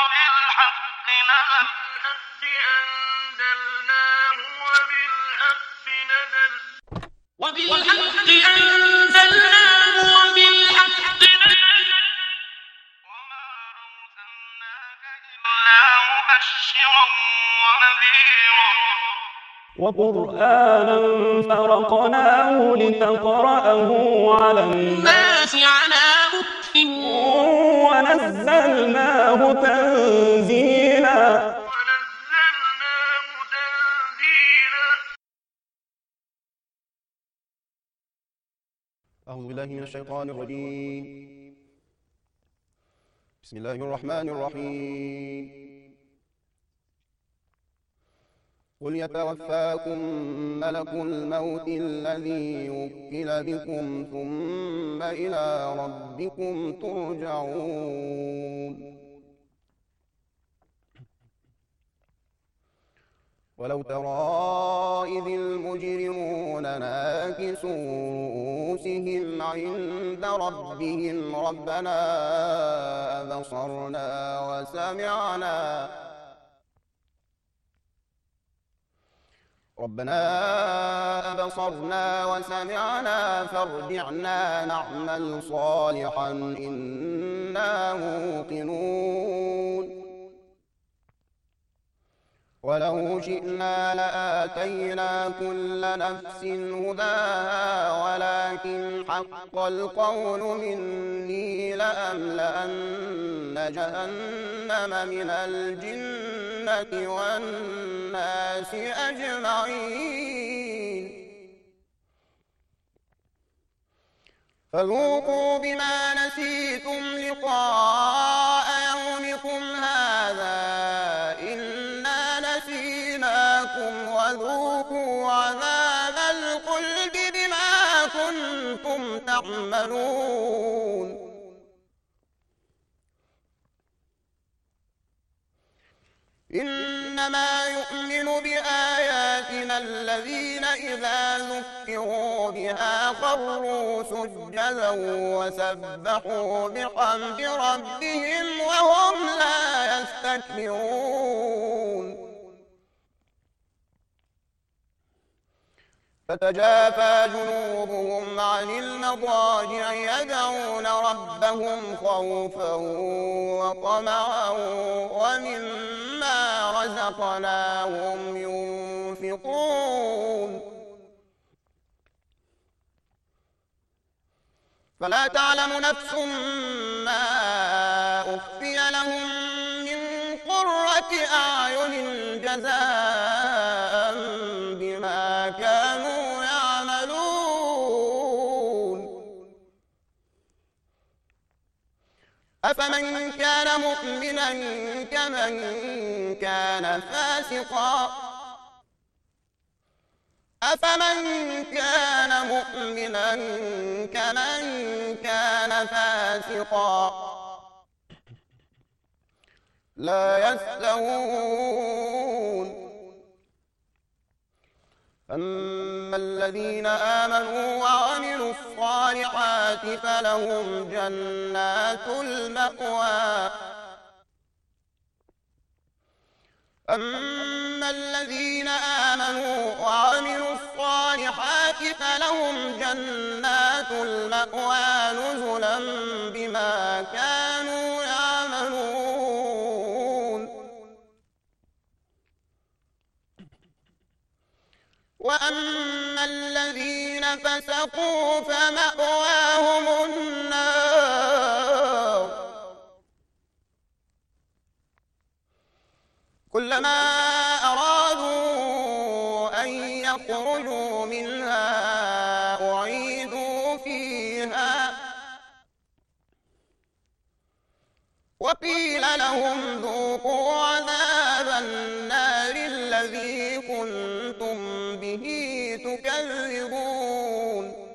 وبالحق أنزلناه وبالحق أنزلناه وبالحق نزل وما أرسلناك إلا مبشرا ونذيرا وقرآنا فرقناه لتقرأه على الناس على مكث ونزلناه تنزيلا. أعوذ بالله من الشيطان الرجيم. بسم الله الرحمن الرحيم. قل يتوفاكم ملك الموت الذي وكل بكم ثم إلى ربكم ترجعون. ولو ترى إذ المجرمون ناكسوا رؤوسهم عند ربهم ربنا أبصرنا وسمعنا فارجعنا نعمل صالحا إنا موقنون. ولو شئنا لآتينا كل نفس هداها ولكن حق القول مني لأملأن جهنم من الجنة والناس أجمعين. فذوقوا بما نسيتم لقاء يومكم هذا وذوقوا عذاب الخلد بما كنتم تعملون. إنما يؤمن بآياتنا الذين إذا ذكروا بها خروا سجدا وسبحوا بحمد ربهم وهم لا يستكبرون. فتجافى جنوبهم عن المضاجع يدعون ربهم خوفا وطمعا ومما رزقناهم ينفقون. فلا تعلم نفس ما أخفي لهم من قرة أعين جزاء بما كانوا يعملون. أفمن كان مؤمنا كمن كان فاسقا لا يستوون. أما الذين آمنوا وعملوا الصالحات فلهم جنات المأوى نزلا بما كانوا يعملون. وأما الذين فسقوا فمأواهم النار كلما أرادوا أن يخرجوا منها أعيدوا فيها وقيل لهم ذوقوا عذاب النار الذي كنتم به تكذبون.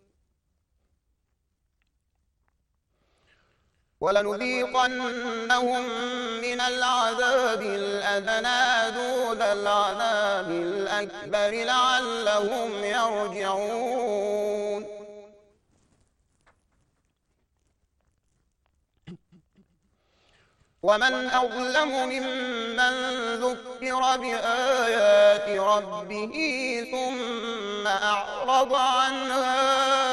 ولنذيقنهم من العذاب الأدنى دون العذاب الأكبر لعلهم يرجعون. ومن أظلم ممن ذكر بآيات ربه ثم أعرض عنها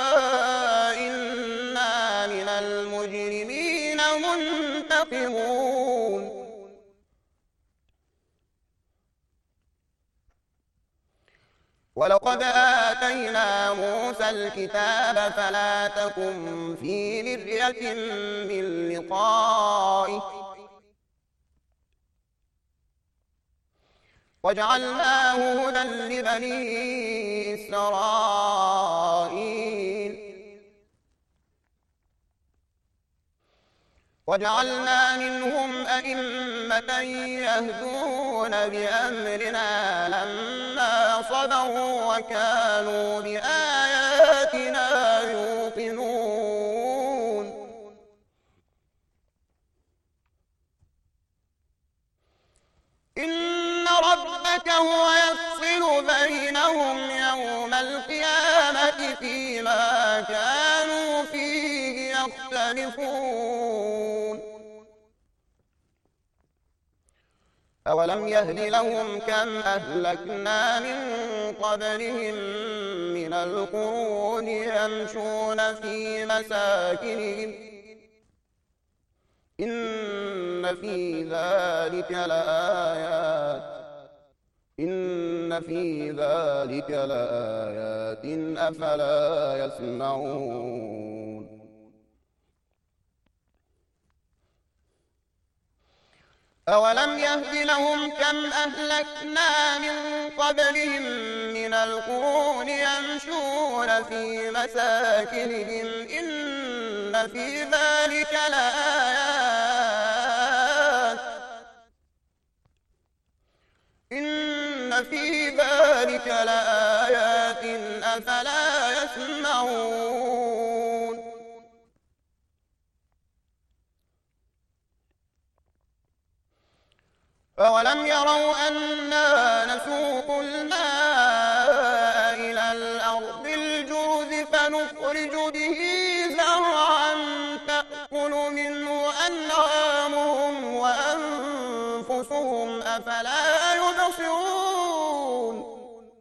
إنا من المجرمين منتقمون ولقد آتينا موسى الكتاب فلا تكن في مرية من لقائه وجعلناه هدى لبني إسرائيل وجعلنا منهم أئمة يهدون بأمرنا لما صبروا وكانوا بآياتنا يوقنون إن ربك هو يفصل بينهم يوم القيامة فيما كانوا فيه يختلفون أولم يهد لهم كم أهلكنا من قبلهم من القرون يمشون في مساكنهم إن في ذلك لآيات أفلا يسمعون أولم يهد لهم كم أهلكنا من قبلهم من القرون يمشون في مساكنهم إن في ذلك لآيات أفلا يسمعون أولم يروا أنا نسوق الماء إلى الأرض الجرز فنخرج به زرعا تأكل منه أنعامهم وأنفسهم أفلا يبصرون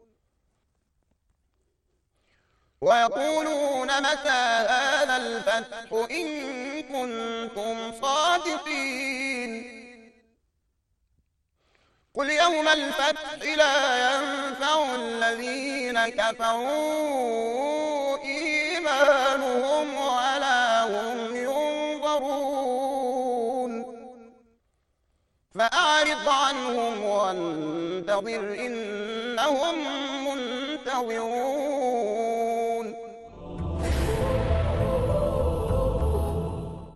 ويقولون متى هذا الفتح إن كنتم صادقين قل يوم الفتح لا ينفع الذين كفروا إيمانهم ولا هم ينظرون فأعرض عنهم وانتظر إنهم منتظرون